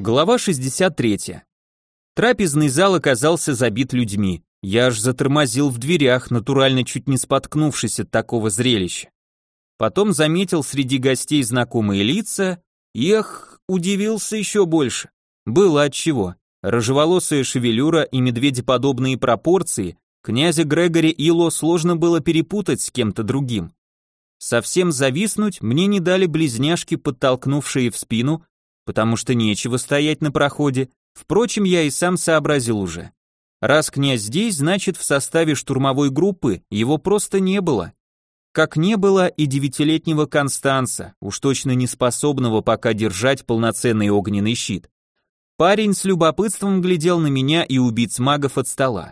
Глава 63. Трапезный зал оказался забит людьми. Я аж затормозил в дверях, натурально чуть не споткнувшись от такого зрелища. Потом заметил среди гостей знакомые лица, и, удивился еще больше. Было отчего. Рыжеволосая шевелюра и медведеподобные пропорции князя Грегори Ило сложно было перепутать с кем-то другим. Совсем зависнуть мне не дали близняшки, подтолкнувшие в спину, потому что нечего стоять на проходе. Впрочем, я и сам сообразил уже. Раз князь здесь, значит, в составе штурмовой группы его просто не было. Как не было и 9-летнего Констанца, уж точно не способного пока держать полноценный огненный щит. Парень с любопытством глядел на меня и убийц магов от стола.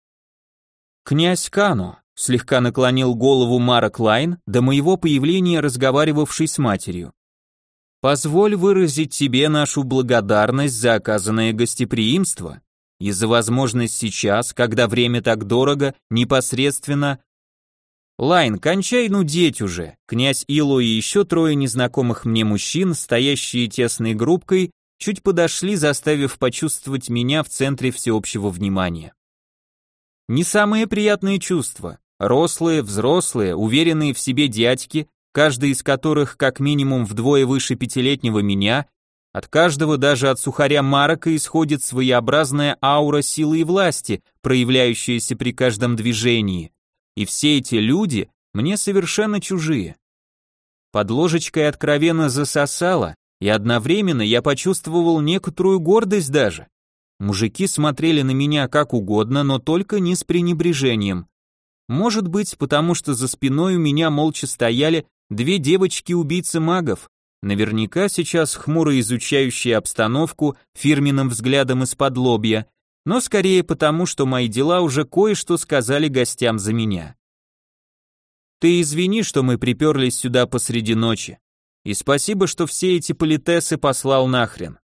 «Князь Кано», — слегка наклонил голову Марок Лайн, до моего появления разговаривавший с матерью. «Позволь выразить тебе нашу благодарность за оказанное гостеприимство и за возможность сейчас, когда время так дорого, непосредственно...» «Лайн, кончай нудеть уже!» Князь Ило и еще 3 незнакомых мне мужчин, стоящие тесной группкой, чуть подошли, заставив почувствовать меня в центре всеобщего внимания. Не самые приятные чувства. Рослые, взрослые, уверенные в себе дядьки, каждый из которых как минимум вдвое выше 5-летнего меня, от каждого, даже от сухаря Марока, исходит своеобразная аура силы и власти, проявляющаяся при каждом движении. И все эти люди мне совершенно чужие. Под ложечкой откровенно засосало, и одновременно я почувствовал некоторую гордость даже. Мужики смотрели на меня как угодно, но только не с пренебрежением. Может быть, потому что за спиной у меня молча стояли 2 девочки-убийцы магов, наверняка сейчас хмуро изучающие обстановку фирменным взглядом из-под лобья, но скорее потому, что мои дела уже кое-что сказали гостям за меня. Ты извини, что мы приперлись сюда посреди ночи, и спасибо, что все эти политесы послал нахрен.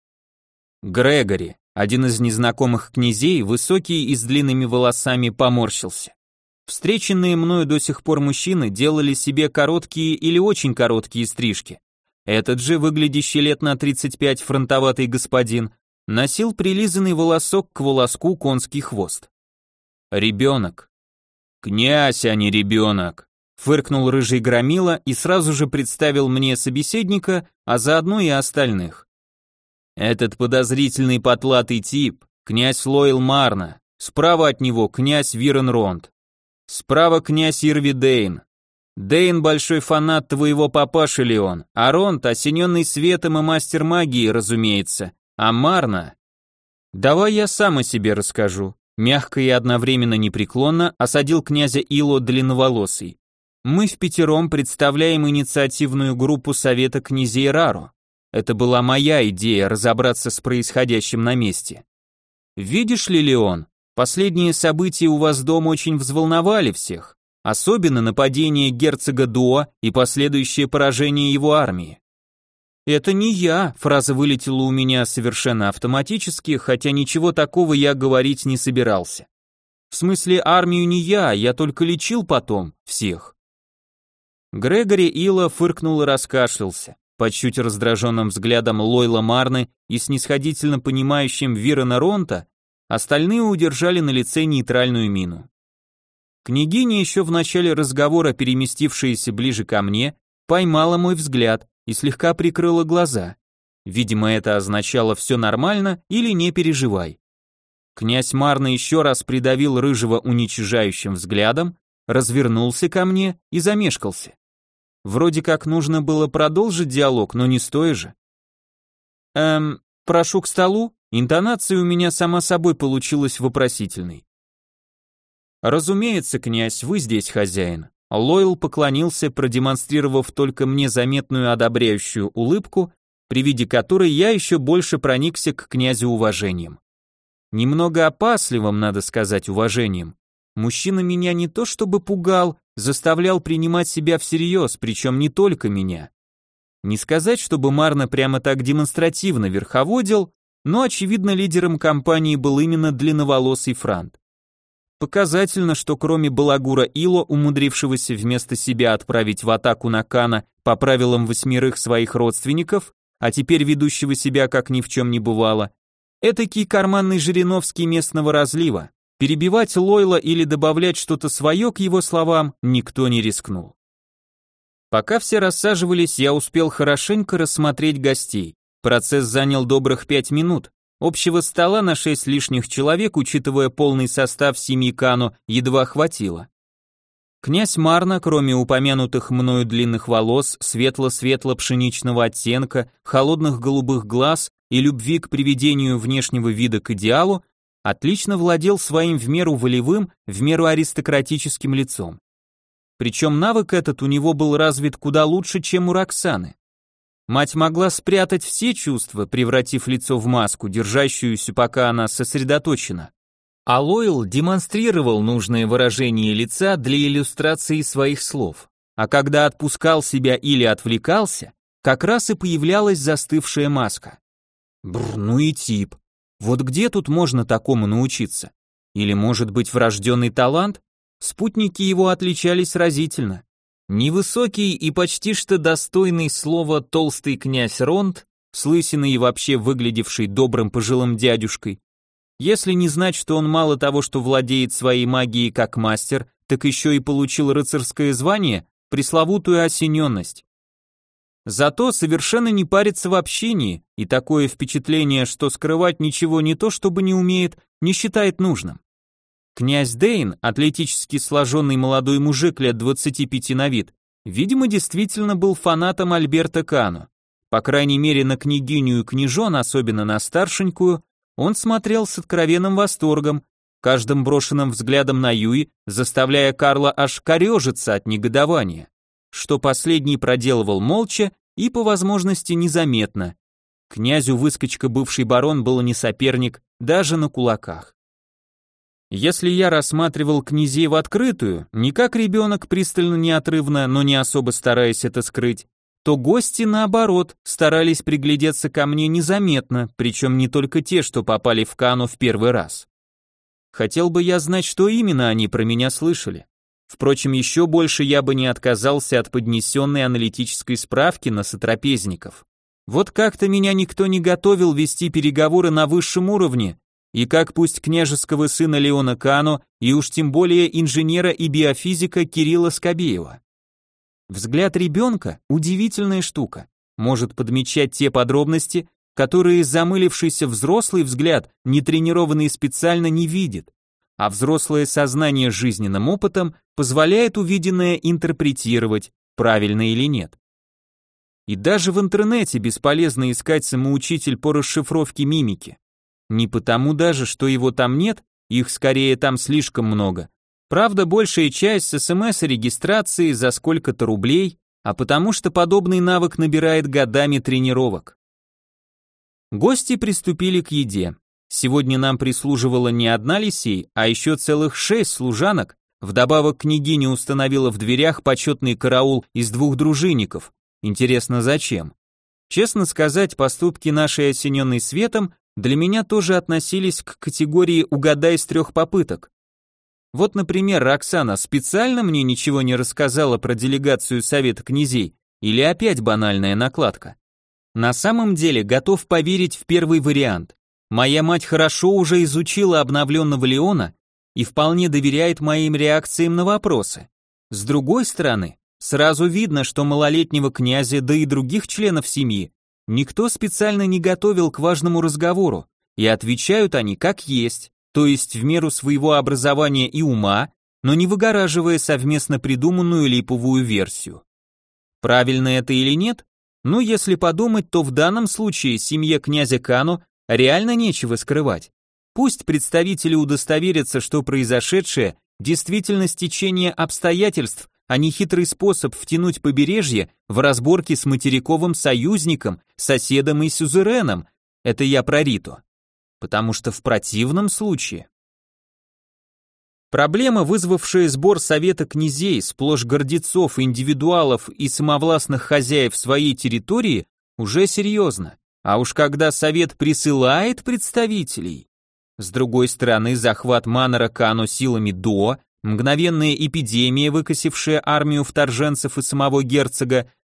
Грегори, один из незнакомых князей, высокий и с длинными волосами, поморщился. Встреченные мною до сих пор мужчины делали себе короткие или очень короткие стрижки. Этот же, выглядящий лет на 35 фронтоватый господин, носил прилизанный волосок к волоску конский хвост. Ребенок. Князь, а не ребенок, фыркнул рыжий громила и сразу же представил мне собеседника, а заодно и остальных. Этот подозрительный потлатый тип, князь Лойл Марна, справа от него князь Вирен Ронд, справа князь Ирви Дейн. Дейн большой фанат твоего папаши Леон, а Ронд осененный светом и мастер магии, разумеется, а Марна... Давай я сам о себе расскажу. Мягко и одновременно непреклонно осадил князя Ило длинноволосый. Мы впятером представляем инициативную группу Совета князей Раро. Это была моя идея разобраться с происходящим на месте. Видишь ли, Леон, последние события у вас дома очень взволновали всех, особенно нападение герцога Дуа и последующее поражение его армии. «Это не я», фраза вылетела у меня совершенно автоматически, хотя ничего такого я говорить не собирался. В смысле, армию не я только лечил потом всех. Грегори Ило фыркнул и раскашлялся. Под чуть раздраженным взглядом Лойла Марны и снисходительно понимающим Вирена Ронта остальные удержали на лице нейтральную мину. Княгиня, еще в начале разговора переместившаяся ближе ко мне, поймала мой взгляд и слегка прикрыла глаза. Видимо, это означало «все нормально» или «не переживай». Князь Марна еще раз придавил рыжего уничижающим взглядом, развернулся ко мне и замешкался. Вроде как нужно было продолжить диалог, но не стоя же. Прошу к столу?» Интонация у меня сама собой получилась вопросительной. «Разумеется, князь, вы здесь хозяин». Лойл поклонился, продемонстрировав только мне заметную одобряющую улыбку, при виде которой я еще больше проникся к князю уважением. Немного опасливым, надо сказать, уважением. Мужчина меня не то чтобы пугал, заставлял принимать себя всерьез, причем не только меня. Не сказать, чтобы Марна прямо так демонстративно верховодил, но, очевидно, лидером компании был именно длинноволосый Франт. Показательно, что кроме балагура Ило, умудрившегося вместо себя отправить в атаку на Кана по правилам 8 своих родственников, а теперь ведущего себя как ни в чем не бывало. Этакий карманный Жириновский местного разлива. Перебивать Лойла или добавлять что-то свое к его словам никто не рискнул. Пока все рассаживались, я успел хорошенько рассмотреть гостей. Процесс занял добрых 5 минут. Общего стола на 6 лишних человек, учитывая полный состав семьи Кано, едва хватило. Князь Марна, кроме упомянутых мною длинных волос, светло-светло-пшеничного оттенка, холодных голубых глаз и любви к приведению внешнего вида к идеалу, отлично владел своим в меру волевым, в меру аристократическим лицом. Причем навык этот у него был развит куда лучше, чем у Роксаны. Мать могла спрятать все чувства, превратив лицо в маску, держащуюся, пока она сосредоточена. А Лойл демонстрировал нужное выражение лица для иллюстрации своих слов. А когда отпускал себя или отвлекался, как раз и появлялась застывшая маска. Бррр, ну и тип. Вот где тут можно такому научиться? Или, может быть, врожденный талант? Спутники его отличались разительно. Невысокий и почти что достойный слова толстый князь Ронд, с лысиной и вообще выглядевший добрым пожилым дядюшкой, если не знать, что он мало того, что владеет своей магией как мастер, так еще и получил рыцарское звание, пресловутую осененность. Зато совершенно не парится в общении, и такое впечатление, что скрывать ничего не то чтобы не умеет, не считает нужным. Князь Дейн, атлетически сложенный молодой мужик лет 25 на вид, видимо, действительно был фанатом Альберта Кано. По крайней мере, на княгиню и княжон, особенно на старшенькую, он смотрел с откровенным восторгом, каждым брошенным взглядом на Юи, заставляя Карла аж корежиться от негодования, что последний проделывал молча и по возможности незаметно. Князю выскочка бывший барон был не соперник даже на кулаках. Если я рассматривал князей в открытую, не как ребенок пристально неотрывно, но не особо стараясь это скрыть, то гости, наоборот, старались приглядеться ко мне незаметно, причем не только те, что попали в Кано в первый раз. Хотел бы я знать, что именно они про меня слышали. Впрочем, еще больше я бы не отказался от поднесенной аналитической справки на сотрапезников. Вот как-то меня никто не готовил вести переговоры на высшем уровне, и как пусть княжеского сына Леона Кано, и уж тем более инженера и биофизика Кирилла Скобеева. Взгляд ребенка – удивительная штука, может подмечать те подробности, которые замылившийся взрослый взгляд, не тренированный специально, не видит, а взрослое сознание жизненным опытом позволяет увиденное интерпретировать, правильно или нет. И даже в интернете бесполезно искать самоучитель по расшифровке мимики. Не потому даже, что его там нет, их скорее там слишком много. Правда, большая часть с СМС и регистрации за сколько-то рублей, а потому что подобный навык набирает годами тренировок. Гости приступили к еде. Сегодня нам прислуживала не одна лисей, а еще целых 6 служанок, вдобавок княгиня установила в дверях почетный караул из 2 дружинников. Интересно, зачем? Честно сказать, поступки нашей осененной светом для меня тоже относились к категории «угадай с 3 попыток». Вот, например, Роксана специально мне ничего не рассказала про делегацию Совета князей, или опять банальная накладка. На самом деле готов поверить в первый вариант. Моя мать хорошо уже изучила обновленного Леона и вполне доверяет моим реакциям на вопросы. С другой стороны, сразу видно, что малолетнего князя, да и других членов семьи, никто специально не готовил к важному разговору, и отвечают они как есть, то есть в меру своего образования и ума, но не выгораживая совместно придуманную липовую версию. Правильно это или нет? Ну, если подумать, то в данном случае семье князя Кано реально нечего скрывать. Пусть представители удостоверятся, что произошедшее действительно стечение обстоятельств, а не хитрый способ втянуть побережье в разборки с материковым союзником, соседом и сюзереном. Это я про Риту. Потому что в противном случае... Проблема, вызвавшая сбор совета князей, сплошь гордецов, индивидуалов и самовластных хозяев своей территории, уже серьезна. А уж когда совет присылает представителей... С другой стороны, захват Манора Кано силами До, мгновенная эпидемия, выкосившая армию вторженцев и самого герцога,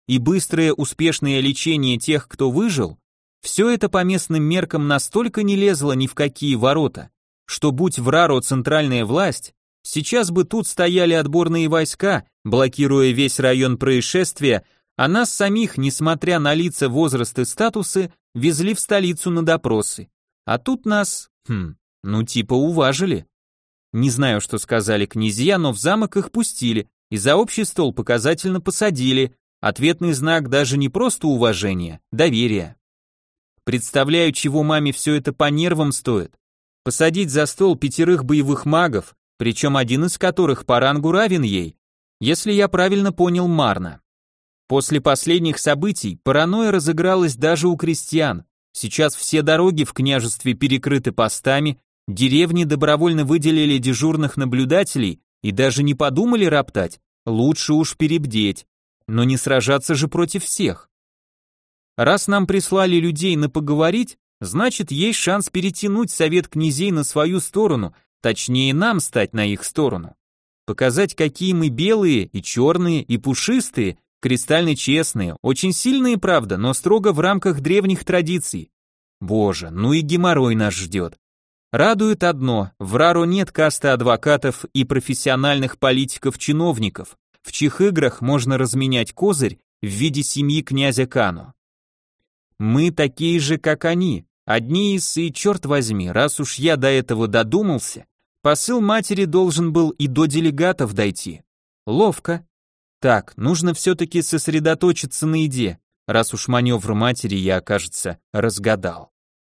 и быстрое успешное лечение тех, кто выжил, все это по местным меркам настолько не лезло ни в какие ворота, что будь в Раро центральная власть, сейчас бы тут стояли отборные войска, блокируя весь район происшествия, а нас самих, несмотря на лица, возраст и статусы, везли в столицу на допросы. А тут нас, типа уважили. Не знаю, что сказали князья, но в замок их пустили и за общий стол показательно посадили. Ответный знак даже не просто уважения, доверия. Представляю, чего маме все это по нервам стоит. Посадить за стол 5 боевых магов, причем один из которых по рангу равен ей, если я правильно понял Марна. После последних событий паранойя разыгралась даже у крестьян. Сейчас все дороги в княжестве перекрыты постами, деревни добровольно выделили дежурных наблюдателей и даже не подумали роптать, лучше уж перебдеть, но не сражаться же против всех. Раз нам прислали людей на поговорить, значит есть шанс перетянуть совет князей на свою сторону, точнее нам стать на их сторону. Показать, какие мы белые и черные и пушистые, кристально честные, очень сильные, правда, но строго в рамках древних традиций. Боже, ну и геморрой нас ждет. Радует одно, в Раро нет касты адвокатов и профессиональных политиков-чиновников, в чьих играх можно разменять козырь в виде семьи князя Кано. Мы такие же, как они, одни из, и черт возьми, раз уж я до этого додумался, посыл матери должен был и до делегатов дойти. Ловко. Так, нужно все-таки сосредоточиться на еде, раз уж маневр матери я, кажется, разгадал.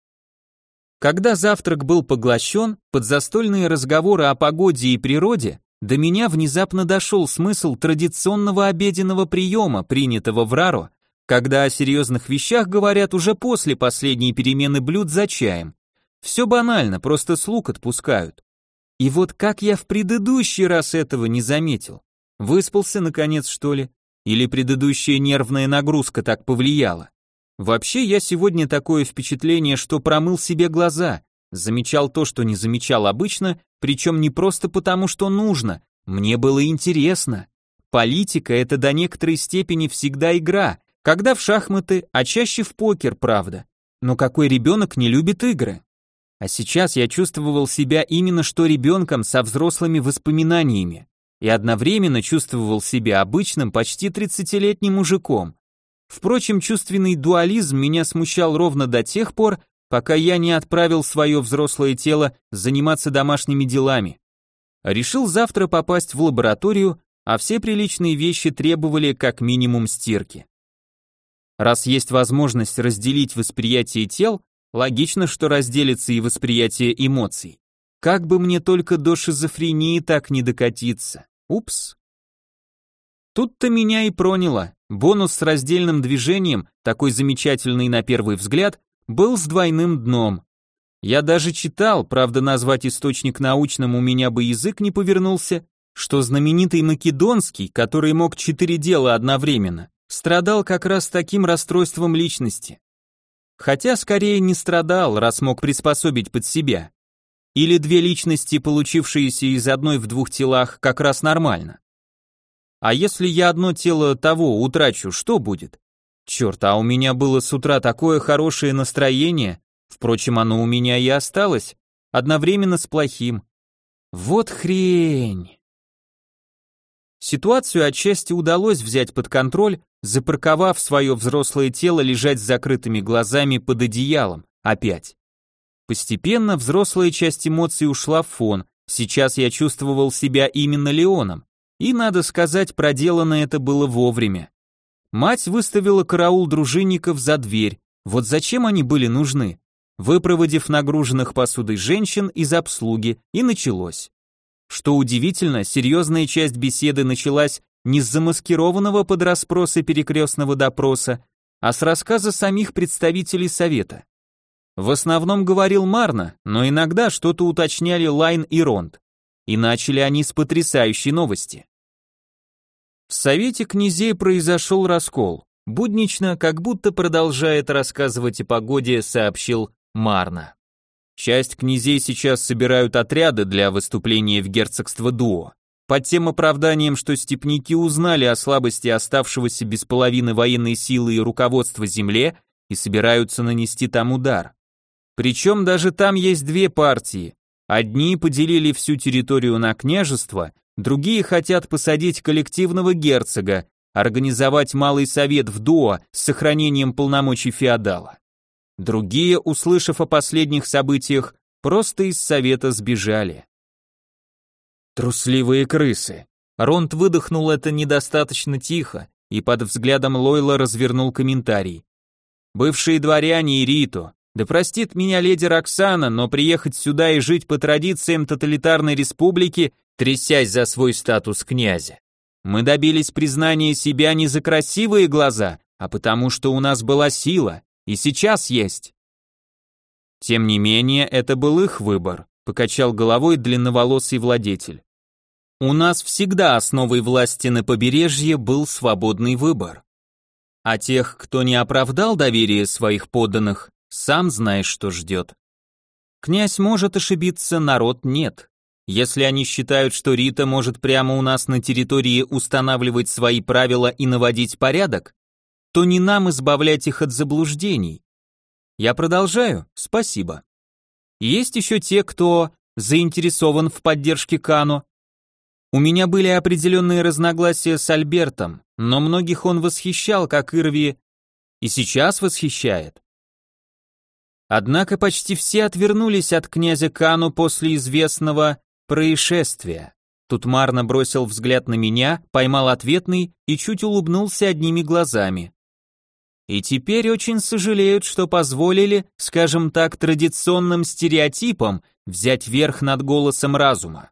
Когда завтрак был поглощен, под застольные разговоры о погоде и природе, до меня внезапно дошел смысл традиционного обеденного приема, принятого в Раро, когда о серьезных вещах говорят уже после последней перемены блюд за чаем. Все банально, просто слуг отпускают. И вот как я в предыдущий раз этого не заметил? Выспался наконец, что ли? Или предыдущая нервная нагрузка так повлияла? Вообще, я сегодня такое впечатление, что промыл себе глаза, замечал то, что не замечал обычно, причем не просто потому, что нужно, мне было интересно. Политика — это до некоторой степени всегда игра, когда в шахматы, а чаще в покер, правда. Но какой ребенок не любит игры? А сейчас я чувствовал себя именно что ребенком со взрослыми воспоминаниями и одновременно чувствовал себя обычным, почти 30-летним мужиком. Впрочем, чувственный дуализм меня смущал ровно до тех пор, пока я не отправил свое взрослое тело заниматься домашними делами. Решил завтра попасть в лабораторию, а все приличные вещи требовали как минимум стирки. Раз есть возможность разделить восприятие тел, логично, что разделится и восприятие эмоций. Как бы мне только до шизофрении так не докатиться. Упс. Тут-то меня и проняло. Бонус с раздельным движением, такой замечательный на первый взгляд, был с двойным дном. Я даже читал, правда назвать источник научным у меня бы язык не повернулся, что знаменитый Македонский, который мог 4 дела одновременно, страдал как раз таким расстройством личности. Хотя скорее не страдал, раз мог приспособить под себя. Или 2 личности, получившиеся из одной в 2 телах, как раз нормально. А если я одно тело того утрачу, что будет? Черт, а у меня было с утра такое хорошее настроение, впрочем, оно у меня и осталось, одновременно с плохим. Вот хрень. Ситуацию отчасти удалось взять под контроль, запарковав свое взрослое тело лежать с закрытыми глазами под одеялом, опять. Постепенно взрослая часть эмоций ушла в фон, сейчас я чувствовал себя именно Леоном. И, надо сказать, проделано это было вовремя. Мать выставила караул дружинников за дверь. Вот зачем они были нужны? Выпроводив нагруженных посудой женщин из обслуги, и началось. Что удивительно, серьезная часть беседы началась не с замаскированного под расспросы перекрестного допроса, а с рассказа самих представителей совета. В основном говорил Марна, но иногда что-то уточняли Лайн и Ронд. И начали они с потрясающей новости. В совете князей произошел раскол. Буднично, как будто продолжает рассказывать о погоде, сообщил Марна. Часть князей сейчас собирают отряды для выступления в герцогство Дуо. Под тем оправданием, что степняки узнали о слабости оставшегося без половины военной силы и руководства земле и собираются нанести там удар. Причем даже там есть две партии. Одни поделили всю территорию на княжество, другие хотят посадить коллективного герцога, организовать малый совет в Дуа с сохранением полномочий феодала. Другие, услышав о последних событиях, просто из совета сбежали. Трусливые крысы. Ронт выдохнул это недостаточно тихо и под взглядом Лойла развернул комментарий. Бывшие дворяне и Риту. Да простит меня леди Роксана, но приехать сюда и жить по традициям тоталитарной республики, трясясь за свой статус князя. Мы добились признания себя не за красивые глаза, а потому что у нас была сила, и сейчас есть. Тем не менее, это был их выбор, покачал головой длинноволосый владетель. У нас всегда основой власти на побережье был свободный выбор. А тех, кто не оправдал доверие своих подданных, сам знаешь, что ждет. Князь может ошибиться, народ нет. Если они считают, что Рита может прямо у нас на территории устанавливать свои правила и наводить порядок, то не нам избавлять их от заблуждений. Я продолжаю? Спасибо. Есть еще те, кто заинтересован в поддержке Кано. У меня были определенные разногласия с Альбертом, но многих он восхищал, как Ирви, и сейчас восхищает. Однако почти все отвернулись от князя Кано после известного происшествия. Тут Марна бросил взгляд на меня, поймал ответный и чуть улыбнулся одними глазами. И теперь очень сожалеют, что позволили, скажем так, традиционным стереотипам взять верх над голосом разума.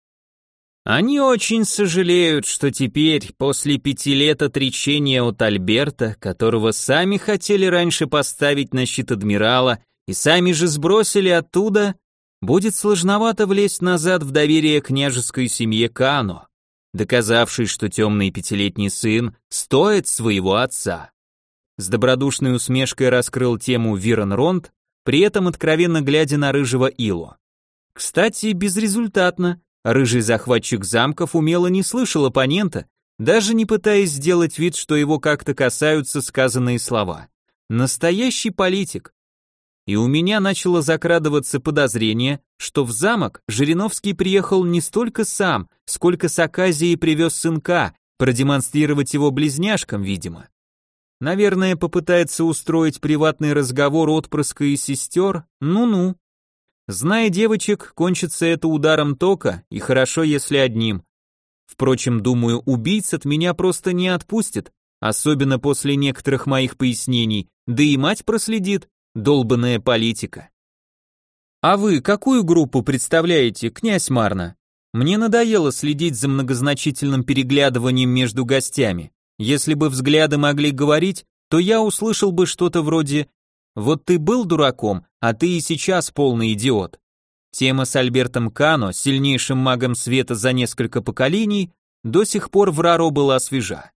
Они очень сожалеют, что теперь, после 5 лет отречения от Альберта, которого сами хотели раньше поставить на щит адмирала и сами же сбросили оттуда, будет сложновато влезть назад в доверие княжеской семье Кано, доказавшей, что темный 5-летний сын стоит своего отца. С добродушной усмешкой раскрыл тему Вирон Ронт, при этом откровенно глядя на рыжего Ило. Кстати, безрезультатно. Рыжий захватчик замков умело не слышал оппонента, даже не пытаясь сделать вид, что его как-то касаются сказанные слова. Настоящий политик. И у меня начало закрадываться подозрение, что в замок Жириновский приехал не столько сам, сколько с Аказией привез сынка, продемонстрировать его близняшкам, видимо. Наверное, попытается устроить приватный разговор отпрыска и сестер, ну-ну. Зная девочек, кончится это ударом тока, и хорошо, если одним. Впрочем, думаю, убийц от меня просто не отпустят, особенно после некоторых моих пояснений, да и мать проследит, долбанная политика. А вы какую группу представляете, князь Марна? Мне надоело следить за многозначительным переглядыванием между гостями. Если бы взгляды могли говорить, то я услышал бы что-то вроде «Вот ты был дураком, а ты и сейчас полный идиот». Тема с Альбертом Кано, сильнейшим магом света за несколько поколений, до сих пор в Раро была свежа.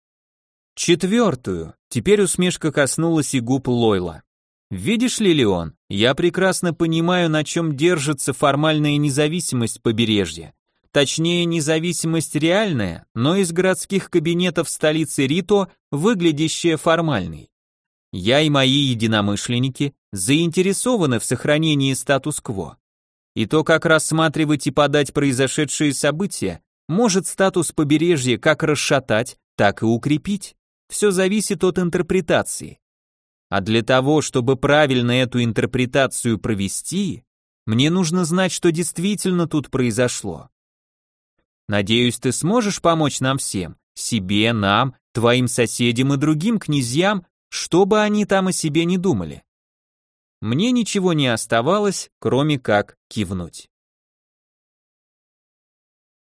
Четвертую, теперь усмешка коснулась и губ Лойла. Видишь ли, Леон, я прекрасно понимаю, на чем держится формальная независимость побережья. Точнее, независимость реальная, но из городских кабинетов столицы Рито, выглядящая формальной. Я и мои единомышленники заинтересованы в сохранении статус-кво. И то, как рассматривать и подать произошедшие события, может статус побережья как расшатать, так и укрепить. Все зависит от интерпретации. А для того, чтобы правильно эту интерпретацию провести, мне нужно знать, что действительно тут произошло. Надеюсь, ты сможешь помочь нам всем, себе, нам, твоим соседям и другим князьям, что бы они там о себе не думали. Мне ничего не оставалось, кроме как кивнуть.